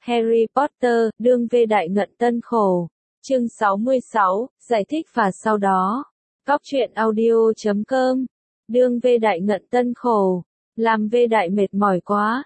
Harry Potter, đương về đại ngận tân khổ. Chương 66, giải thích và sau đó. Cóc truyện audio.com. Đương về đại ngận tân khổ. Làm về đại mệt mỏi quá.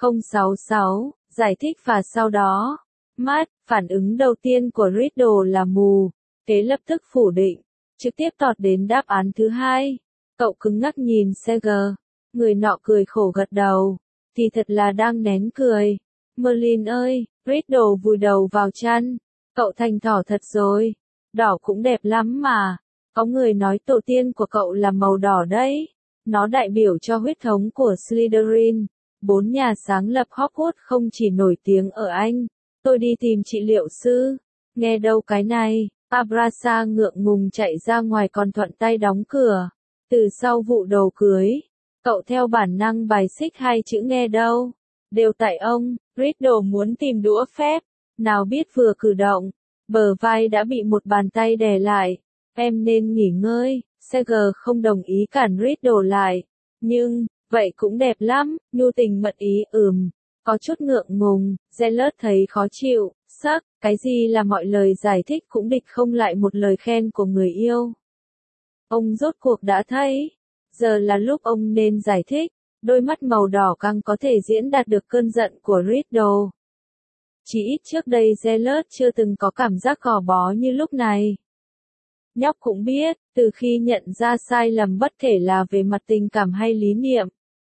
066, giải thích và sau đó. Matt, phản ứng đầu tiên của Riddle là mù. Kế lập tức phủ định. Trực tiếp tọt đến đáp án thứ hai. Cậu cứng ngắc nhìn Seger. Người nọ cười khổ gật đầu. Thì thật là đang nén cười. Merlin ơi, Riddle vùi đầu vào chăn. Cậu thành thỏ thật rồi. Đỏ cũng đẹp lắm mà. Có người nói tổ tiên của cậu là màu đỏ đấy. Nó đại biểu cho huyết thống của Slytherin. 4 nhà sáng lập Hogwarts không chỉ nổi tiếng ở Anh. Tôi đi tìm trị liệu sư. Nghe đâu cái này. Abrasa ngượng ngùng chạy ra ngoài còn thuận tay đóng cửa. Từ sau vụ đồ cưới, cậu theo bản năng bài xích hai chữ nghe đâu. Đều tại ông. Riddle muốn tìm đũa phép. Nào biết vừa cử động, bờ vai đã bị một bàn tay đè lại. Em nên nghỉ ngơi. Seger không đồng ý cản Riddle lại. Nhưng, vậy cũng đẹp lắm. Nhu tình mật ý có chút ngượng ngùng. Zealot thấy khó chịu. Sắc, cái gì là mọi lời giải thích cũng địch không lại một lời khen của người yêu. Ông rốt cuộc đã thấy. Giờ là lúc ông nên giải thích. Đôi mắt màu đỏ căng có thể diễn đạt được cơn giận của Riddle. Chỉ ít trước đây Zealot chưa từng có cảm giác gò bó như lúc này. Nhóc cũng biết, từ khi nhận ra sai lầm bất kể là về mặt tình cảm hay lý niệm,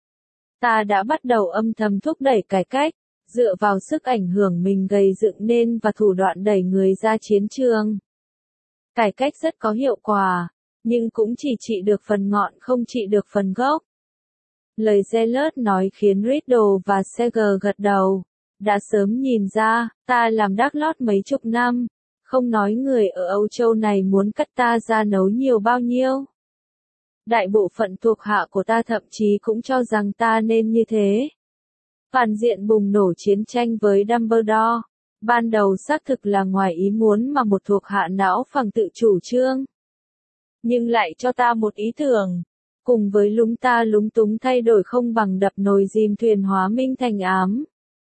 ta đã bắt đầu âm thầm thúc đẩy cải cách, dựa vào sức ảnh hưởng mình gây dựng nên và thủ đoạn đẩy người ra chiến trường. Cải cách rất có hiệu quả, nhưng cũng chỉ trị được phần ngọn không trị được phần gốc. Lời Zealot nói khiến Riddle và Seger gật đầu. Đã sớm nhìn ra, ta làm đác lót mấy chục năm, không nói người ở Âu Châu này muốn cắt ta ra nấu nhiều bao nhiêu. Đại bộ phận thuộc hạ của ta thậm chí cũng cho rằng ta nên như thế. Phản diện bùng nổ chiến tranh với Dumbledore, ban đầu xác thực là ngoài ý muốn mà một thuộc hạ não phẳng tự chủ trương. Nhưng lại cho ta một ý tưởng, cùng với lúng túng thay đổi không bằng đập nồi dìm thuyền hóa minh thành ám.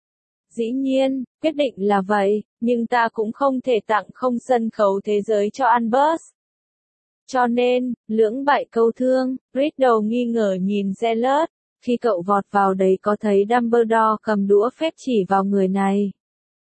Dĩ nhiên, quyết định là vậy, nhưng ta cũng không thể tặng không sân khấu thế giới cho Albus. Cho nên, lưỡng bại câu thương, Riddle nghi ngờ nhìn Zealot, khi cậu vọt vào đấy có thấy Dumbledore cầm đũa phép chỉ vào người này.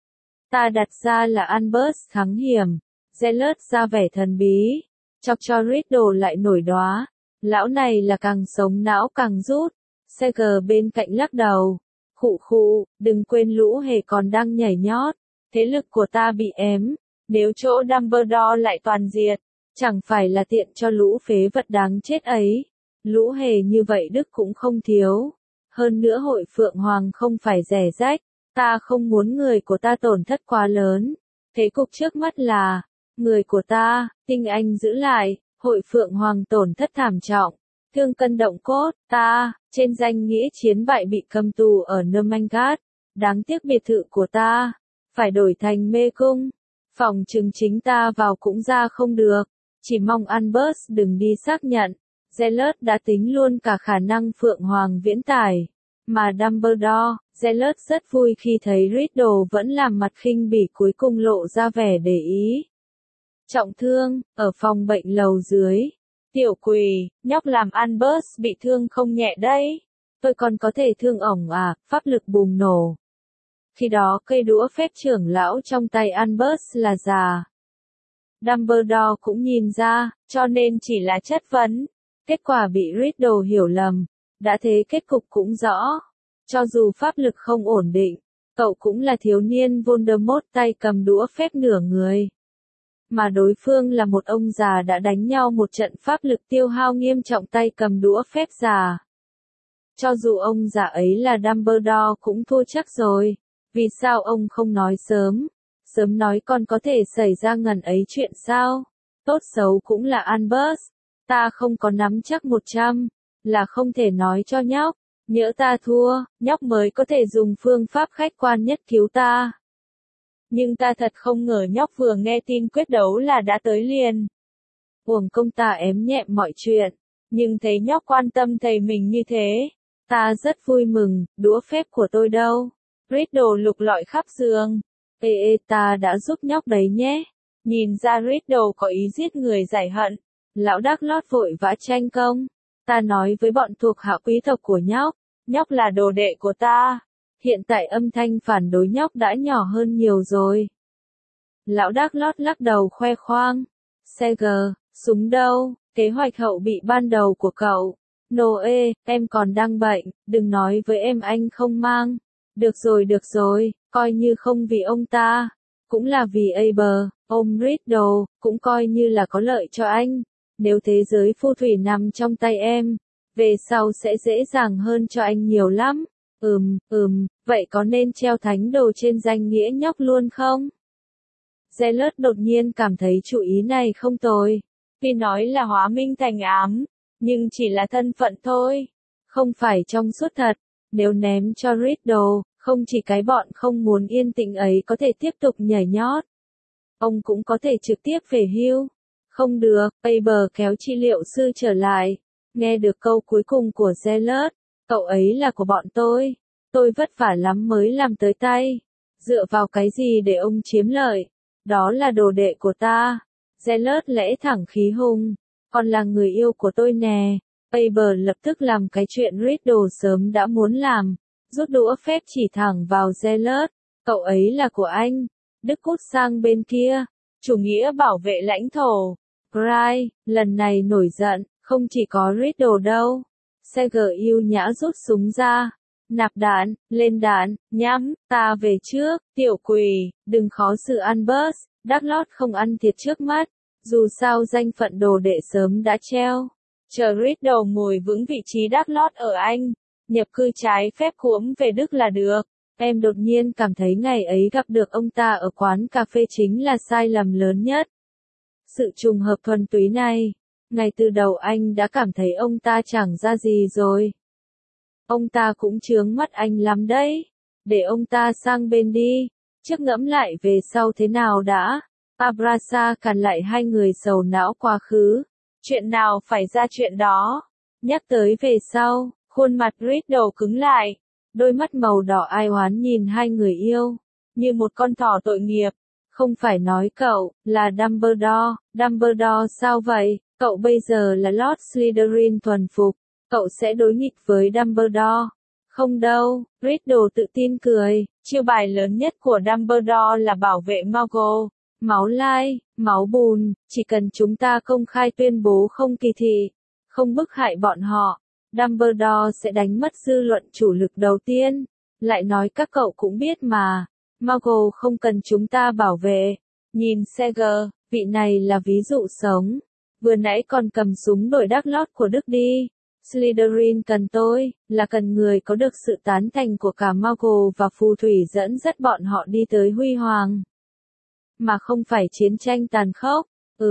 Ta đặt ra là Albus thắng hiểm, Zealot ra vẻ thần bí, chọc cho Riddle lại nổi đoá. Lão này là càng sống não càng rút. Seger bên cạnh lắc đầu. Khụ, đừng quên lũ hề còn đang nhảy nhót. Thế lực của ta bị ém. Nếu chỗ Dumbledore lại toàn diệt, chẳng phải là tiện cho lũ phế vật đáng chết ấy. Lũ hề như vậy đức cũng không thiếu. Hơn nữa hội Phượng Hoàng không phải rẻ rách. Ta không muốn người của ta tổn thất quá lớn. Thế cục trước mắt là, người của ta, tinh anh giữ lại. Hội Phượng Hoàng tổn thất thảm trọng, thương cân động cốt, ta, trên danh nghĩa chiến bại bị cầm tù ở Novigrad, đáng tiếc biệt thự của ta, phải đổi thành mê cung, phòng trừng chính ta vào cũng ra không được, chỉ mong Albus đừng đi xác nhận, Zealot đã tính luôn cả khả năng Phượng Hoàng viễn tải, mà Dumbledore, Zealot rất vui khi thấy Riddle vẫn làm mặt khinh bỉ cuối cùng lộ ra vẻ để ý. Trọng thương, ở phòng bệnh lầu dưới. Tiểu quỷ, nhóc làm Albus bị thương không nhẹ đấy. Tôi còn có thể thương ổng à, pháp lực bùng nổ. Khi đó cây đũa phép trưởng lão trong tay Albus là già. Dumbledore cũng nhìn ra, cho nên chỉ là chất vấn. Kết quả bị Riddle hiểu lầm. Đã thế kết cục cũng rõ. Cho dù pháp lực không ổn định, cậu cũng là thiếu niên Voldemort tay cầm đũa phép nửa người. Mà đối phương là một ông già đã đánh nhau một trận pháp lực tiêu hao nghiêm trọng tay cầm đũa phép già. Cho dù ông già ấy là Dumbledore cũng thua chắc rồi. Vì sao ông không nói sớm? Sớm nói còn có thể xảy ra ngần ấy chuyện sao? Tốt xấu cũng là Albus. Ta không có nắm chắc 100. Là không thể nói cho nhóc. Nhỡ ta thua, nhóc mới có thể dùng phương pháp khách quan nhất cứu ta. Nhưng ta thật không ngờ nhóc vừa nghe tin quyết đấu là đã tới liền. Uổng công ta ém nhẹm mọi chuyện, nhưng thấy nhóc quan tâm thầy mình như thế, ta rất vui mừng. Đũa phép của tôi đâu? Riddle lục lọi khắp giường. Ê ta đã giúp nhóc đấy nhé. Nhìn ra Riddle có ý giết người giải hận. Lão Đắc Lót vội vã tranh công. Ta nói với bọn thuộc hạ quý tộc của nhóc. Nhóc là đồ đệ của ta. Hiện tại âm thanh phản đối nhóc đã nhỏ hơn nhiều rồi. Lão Đắc Lót lắc đầu khoe khoang. Seger, súng đâu, kế hoạch hậu bị ban đầu của cậu. Noe, em còn đang bệnh, đừng nói với em anh không mang. Được rồi, coi như không vì ông ta. Cũng là vì Aber, ông Riddle, cũng coi như là có lợi cho anh. Nếu thế giới phù thủy nằm trong tay em, về sau sẽ dễ dàng hơn cho anh nhiều lắm. Vậy có nên treo thánh đồ trên danh nghĩa nhóc luôn không? Zealot đột nhiên cảm thấy chủ ý này không tồi. Vì nói là hóa minh thành ám, nhưng chỉ là thân phận thôi. Không phải trong suốt thật. Nếu ném cho Riddle, không chỉ cái bọn không muốn yên tĩnh ấy có thể tiếp tục nhảy nhót. Ông cũng có thể trực tiếp về hưu. Không được, Aber kéo trị liệu sư trở lại. Nghe được câu cuối cùng của Zealot, cậu ấy là của bọn tôi. Tôi vất vả lắm mới làm tới tay. Dựa vào cái gì để ông chiếm lợi? Đó là đồ đệ của ta. Zealot lẽ thẳng khí hùng. Còn là người yêu của tôi nè. Aber lập tức làm cái chuyện Riddle sớm đã muốn làm. Rút đũa phép chỉ thẳng vào Zealot. Cậu ấy là của anh. Đức cút sang bên kia. Chủ nghĩa bảo vệ lãnh thổ. Cry, lần này nổi giận, không chỉ có Riddle đâu. Seger yêu nhã rút súng ra. Nạp đạn, lên đạn, nhắm, ta về trước, tiểu quỷ, đừng khó xử Albus, Đắc Lót không ăn thiệt trước mắt. Dù sao danh phận đồ đệ sớm đã treo. Chờ Riddle ngồi vững vị trí Đắc Lót ở Anh, nhập cư trái phép cuỗm về Đức là được. Em đột nhiên cảm thấy ngày ấy gặp được ông ta ở quán cà phê chính là sai lầm lớn nhất. Sự trùng hợp thuần túy này, ngay từ đầu anh đã cảm thấy ông ta chẳng ra gì rồi. Ông ta cũng chướng mắt anh lắm đấy. Để ông ta sang bên đi. Trước ngẫm lại về sau thế nào đã. Abrasa cản lại hai người sầu não quá khứ. Chuyện nào phải ra chuyện đó. Nhắc tới về sau, khuôn mặt Riddle cứng lại. Đôi mắt màu đỏ ai oán nhìn hai người yêu. Như một con thỏ tội nghiệp. Không phải nói cậu, là Dumbledore. Dumbledore sao vậy? Cậu bây giờ là Lord Slytherin thuần phục. Cậu sẽ đối nghịch với Dumbledore. Không đâu, Riddle tự tin cười. Chiêu bài lớn nhất của Dumbledore là bảo vệ Muggle. Máu lai, máu bùn, chỉ cần chúng ta công khai tuyên bố không kỳ thị, không bức hại bọn họ, Dumbledore sẽ đánh mất dư luận chủ lực đầu tiên. Lại nói các cậu cũng biết mà, Muggle không cần chúng ta bảo vệ. Nhìn Seger, vị này là ví dụ sống. Vừa nãy còn cầm súng đổi Đắc Lót của Đức đi. Slytherin cần tôi, là cần người có được sự tán thành của cả Muggle và phù thủy dẫn dắt bọn họ đi tới huy hoàng. Mà không phải chiến tranh tàn khốc.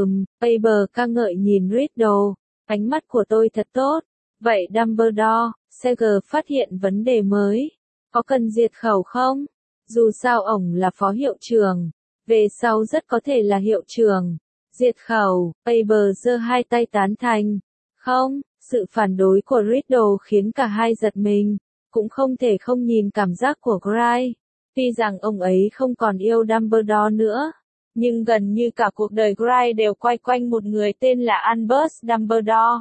Aber ca ngợi nhìn Riddle. Ánh mắt của tôi thật tốt. Vậy Dumbledore, Seger phát hiện vấn đề mới. Có cần diệt khẩu không? Dù sao ổng là phó hiệu trưởng. Về sau rất có thể là hiệu trưởng. Diệt khẩu, Aber giơ hai tay tán thành. Không, sự phản đối của Riddle khiến cả hai giật mình. Cũng không thể không nhìn cảm giác của Gray. Tuy rằng ông ấy không còn yêu Dumbledore nữa. Nhưng gần như cả cuộc đời Gray đều quay quanh một người tên là Albus Dumbledore.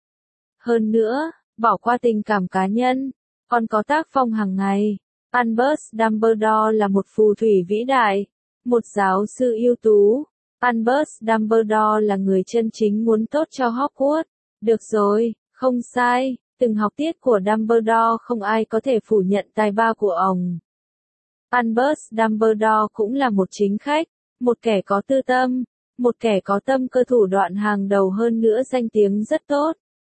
Hơn nữa, bỏ qua tình cảm cá nhân, còn có tác phong hàng ngày. Albus Dumbledore là một phù thủy vĩ đại, một giáo sư ưu tú. Albus Dumbledore là người chân chính muốn tốt cho Hogwarts. Được rồi, không sai, từng học tiết của Dumbledore không ai có thể phủ nhận tài ba của ông. Albus Dumbledore cũng là một chính khách, một kẻ có tư tâm, một kẻ có tâm cơ thủ đoạn hàng đầu hơn nữa danh tiếng rất tốt.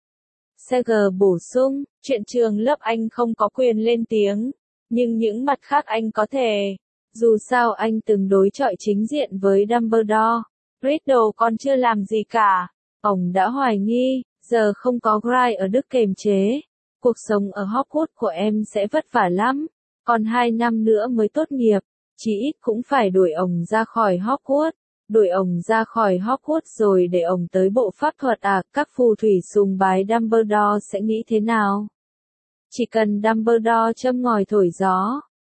Seger bổ sung, chuyện trường lớp anh không có quyền lên tiếng, nhưng những mặt khác anh có thể. Dù sao anh từng đối chọi chính diện với Dumbledore. Riddle còn chưa làm gì cả. Ông đã hoài nghi, giờ không có Gray ở Đức kềm chế. Cuộc sống ở Hogwarts của em sẽ vất vả lắm. Còn 2 năm nữa mới tốt nghiệp. Chỉ ít cũng phải đuổi ông ra khỏi Hogwarts. Đuổi ông ra khỏi Hogwarts rồi để ông tới bộ pháp thuật các phù thủy sùng bái Dumbledore sẽ nghĩ thế nào? Chỉ cần Dumbledore châm ngòi thổi gió,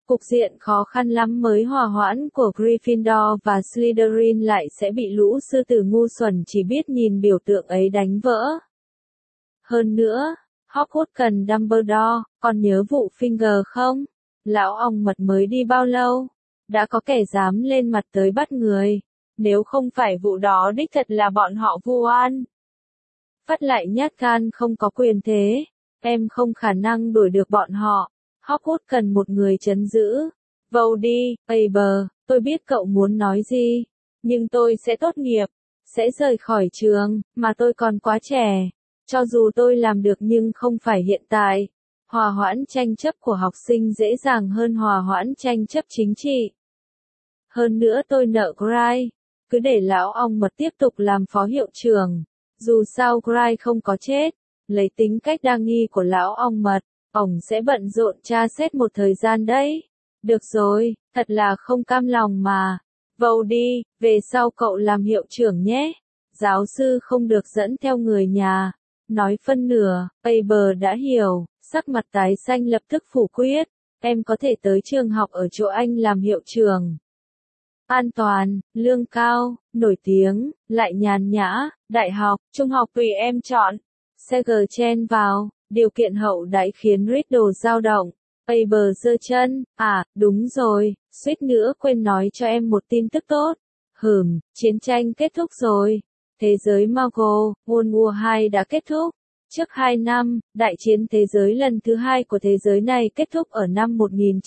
Cục diện khó khăn lắm mới hòa hoãn của Gryffindor và Slytherin lại sẽ bị lũ sư tử ngu xuẩn chỉ biết nhìn biểu tượng ấy đánh vỡ. Hơn nữa, Hogwarts cần Dumbledore, còn nhớ vụ Finger không? Lão ong mật mới đi bao lâu? Đã có kẻ dám lên mặt tới bắt người. Nếu không phải vụ đó đích thật là bọn họ vu oan. Vắt lại nhát gan không có quyền thế. Em không khả năng đuổi được bọn họ. Hogwarts cần một người trấn giữ. Vào đi, Faber, tôi biết cậu muốn nói gì. Nhưng tôi sẽ tốt nghiệp. Sẽ rời khỏi trường, mà tôi còn quá trẻ. Cho dù tôi làm được nhưng không phải hiện tại. Hòa hoãn tranh chấp của học sinh dễ dàng hơn hòa hoãn tranh chấp chính trị. Hơn nữa tôi nợ Gry. Cứ để lão ong mật tiếp tục làm phó hiệu trưởng. Dù sao Gry không có chết. Lấy tính cách đa nghi của lão ong mật, ổng sẽ bận rộn tra xét một thời gian đấy. Được rồi, thật là không cam lòng mà. Vào đi, về sau cậu làm hiệu trưởng nhé. Giáo sư không được dẫn theo người nhà. Nói phân nửa, Faber đã hiểu, sắc mặt tái xanh lập tức phủ quyết. Em có thể tới trường học ở chỗ anh làm hiệu trưởng. An toàn, lương cao, nổi tiếng, lại nhàn nhã, đại học, trung học tùy em chọn. Seger chen vào, điều kiện hậu đãi khiến Riddle dao động. Faber giơ chân, đúng rồi, suýt nữa quên nói cho em một tin tức tốt. Chiến tranh kết thúc rồi. Thế giới Muggle, World War 2 đã kết thúc. Trước 2 năm, đại chiến thế giới lần thứ 2 của thế giới này kết thúc ở năm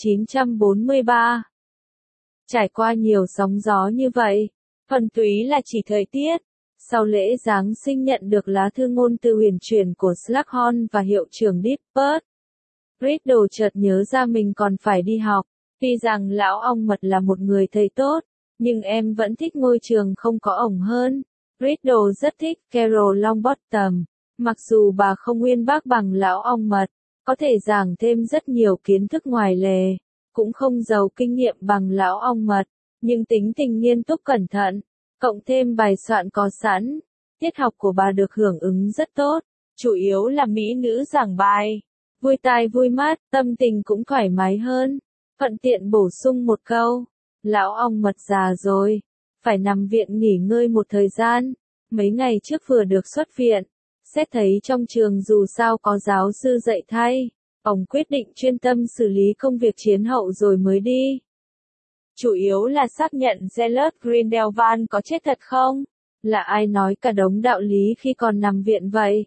1943. Trải qua nhiều sóng gió như vậy, thuần túy là chỉ thời tiết. Sau lễ Giáng sinh nhận được lá thư ngôn từ huyền chuyển của Slughorn và hiệu trưởng Dippert, Riddle chợt nhớ ra mình còn phải đi học. Tuy rằng lão ong mật là một người thầy tốt, nhưng em vẫn thích ngôi trường không có ổng hơn. Riddle rất thích Carol Longbottom, mặc dù bà không uyên bác bằng lão ong mật, có thể giảng thêm rất nhiều kiến thức ngoài lề, cũng không giàu kinh nghiệm bằng lão ong mật, nhưng tính tình nghiêm túc cẩn thận, cộng thêm bài soạn có sẵn, tiết học của bà được hưởng ứng rất tốt, chủ yếu là mỹ nữ giảng bài, vui tai vui mắt, tâm tình cũng thoải mái hơn. Thuận tiện bổ sung một câu, lão ong mật già rồi, phải nằm viện nghỉ ngơi một thời gian, mấy ngày trước vừa được xuất viện, xét thấy trong trường dù sao có giáo sư dạy thay, ông quyết định chuyên tâm xử lý công việc chiến hậu rồi mới đi. Chủ yếu là xác nhận Gellert Grindelwald có chết thật không? Là ai nói cả đống đạo lý khi còn nằm viện vậy?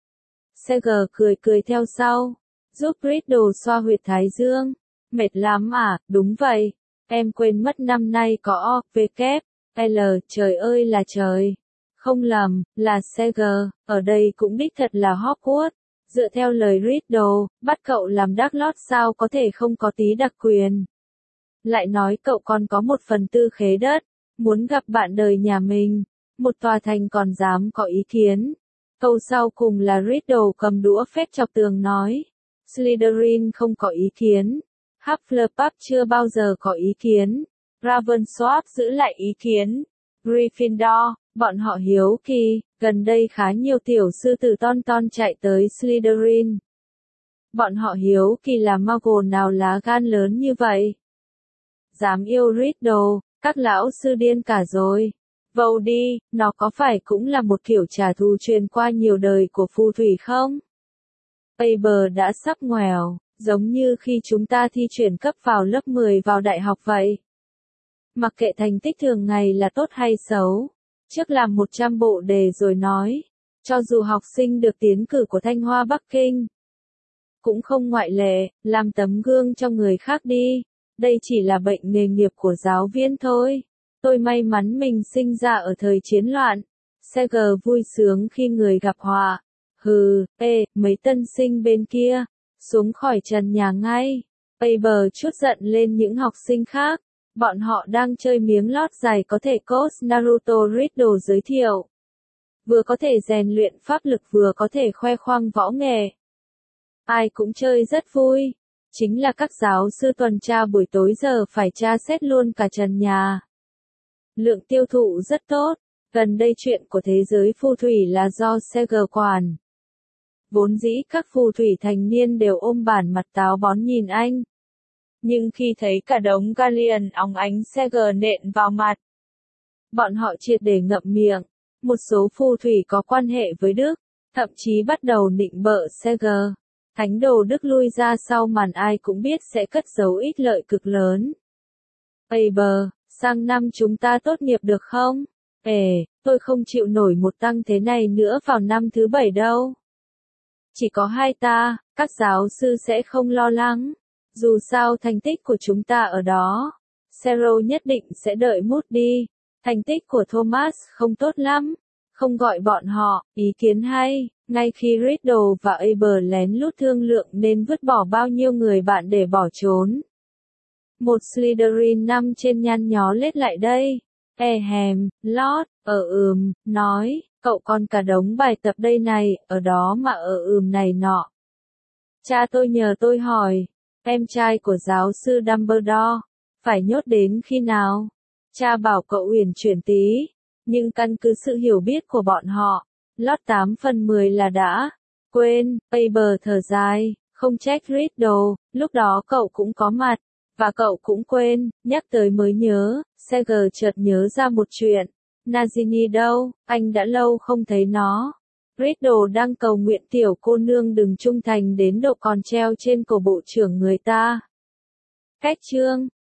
Seger cười theo sau, giúp Riddle xoa huyệt thái dương. Mệt lắm à, đúng vậy. Em quên mất năm nay có O, V, kép, L, trời ơi là trời. Không lầm, là Seger, ở đây cũng đích thật là Hogwarts. Dựa theo lời Riddle, bắt cậu làm Dark sao có thể không có tí đặc quyền. Lại nói cậu còn có 1/4 khế đất, muốn gặp bạn đời nhà mình, một tòa thành còn dám có ý kiến. Câu sau cùng là Riddle cầm đũa phép chọc tường nói. Slytherin không có ý kiến. Hufflepuff chưa bao giờ có ý kiến. Ravenclaw giữ lại ý kiến. Gryffindor, bọn họ hiếu kỳ, gần đây khá nhiều tiểu sư tử ton chạy tới Slytherin. Bọn họ hiếu kỳ là Muggle nào lá gan lớn như vậy. Dám yêu Riddle, các lão sư điên cả rồi. Vào đi, nó có phải cũng là một kiểu trả thù truyền qua nhiều đời của phù thủy không? Faber đã sắp ngoèo, giống như khi chúng ta thi chuyển cấp vào lớp 10 vào đại học vậy. Mặc kệ thành tích thường ngày là tốt hay xấu, trước làm 100 bộ đề rồi nói, cho dù học sinh được tiến cử của Thanh Hoa Bắc Kinh, cũng không ngoại lệ, làm tấm gương cho người khác đi, đây chỉ là bệnh nghề nghiệp của giáo viên thôi. Tôi may mắn mình sinh ra ở thời chiến loạn. Seger vui sướng khi người gặp họa. Mấy tân sinh bên kia, xuống khỏi trần nhà ngay. Faber chút giận lên những học sinh khác. Bọn họ đang chơi miếng lót giày có thể coach Naruto Riddle giới thiệu. Vừa có thể rèn luyện pháp lực vừa có thể khoe khoang võ nghệ. Ai cũng chơi rất vui. Chính là các giáo sư tuần tra buổi tối giờ phải tra xét luôn cả trần nhà. Lượng tiêu thụ rất tốt. Gần đây chuyện của thế giới phù thủy là do Seger quản. Vốn dĩ các phù thủy thành niên đều ôm bản mặt táo bón nhìn anh. Nhưng khi thấy cả đống galleon óng ánh Seger nện vào mặt, bọn họ triệt để ngậm miệng. Một số phù thủy có quan hệ với Đức, thậm chí bắt đầu nịnh bợ Seger. Thánh đồ Đức lui ra sau màn ai cũng biết sẽ cất giấu ích lợi cực lớn. Faber, sang năm chúng ta tốt nghiệp được không? Tôi không chịu nổi một tăng thế này nữa vào năm thứ 7 đâu. Chỉ có hai ta, các giáo sư sẽ không lo lắng. Dù sao thành tích của chúng ta ở đó. Cyril nhất định sẽ đợi Moody. Thành tích của Thomas không tốt lắm. Không gọi bọn họ, ý kiến hay. Ngay khi Riddle và Aber lén lút thương lượng nên vứt bỏ bao nhiêu người bạn để bỏ trốn. Một Slytherin năm trên nhăn nhó lết lại đây. Lord, nói, cậu còn cả đống bài tập đây này, ở đó mà này nọ. Cha tôi nhờ tôi hỏi, em trai của giáo sư Dumbledore, phải nhốt đến khi nào? Cha bảo cậu uyển chuyển tí, nhưng căn cứ sự hiểu biết của bọn họ, lót 8 phần 10 là đã. Quên, Aber thở dài, không trách Riddle, lúc đó cậu cũng có mặt. Và cậu cũng quên, nhắc tới mới nhớ, Seger chợt nhớ ra một chuyện. Nagini đâu, anh đã lâu không thấy nó. Riddle đang cầu nguyện tiểu cô nương đừng trung thành đến độ còn treo trên cổ bộ trưởng người ta. Cách chương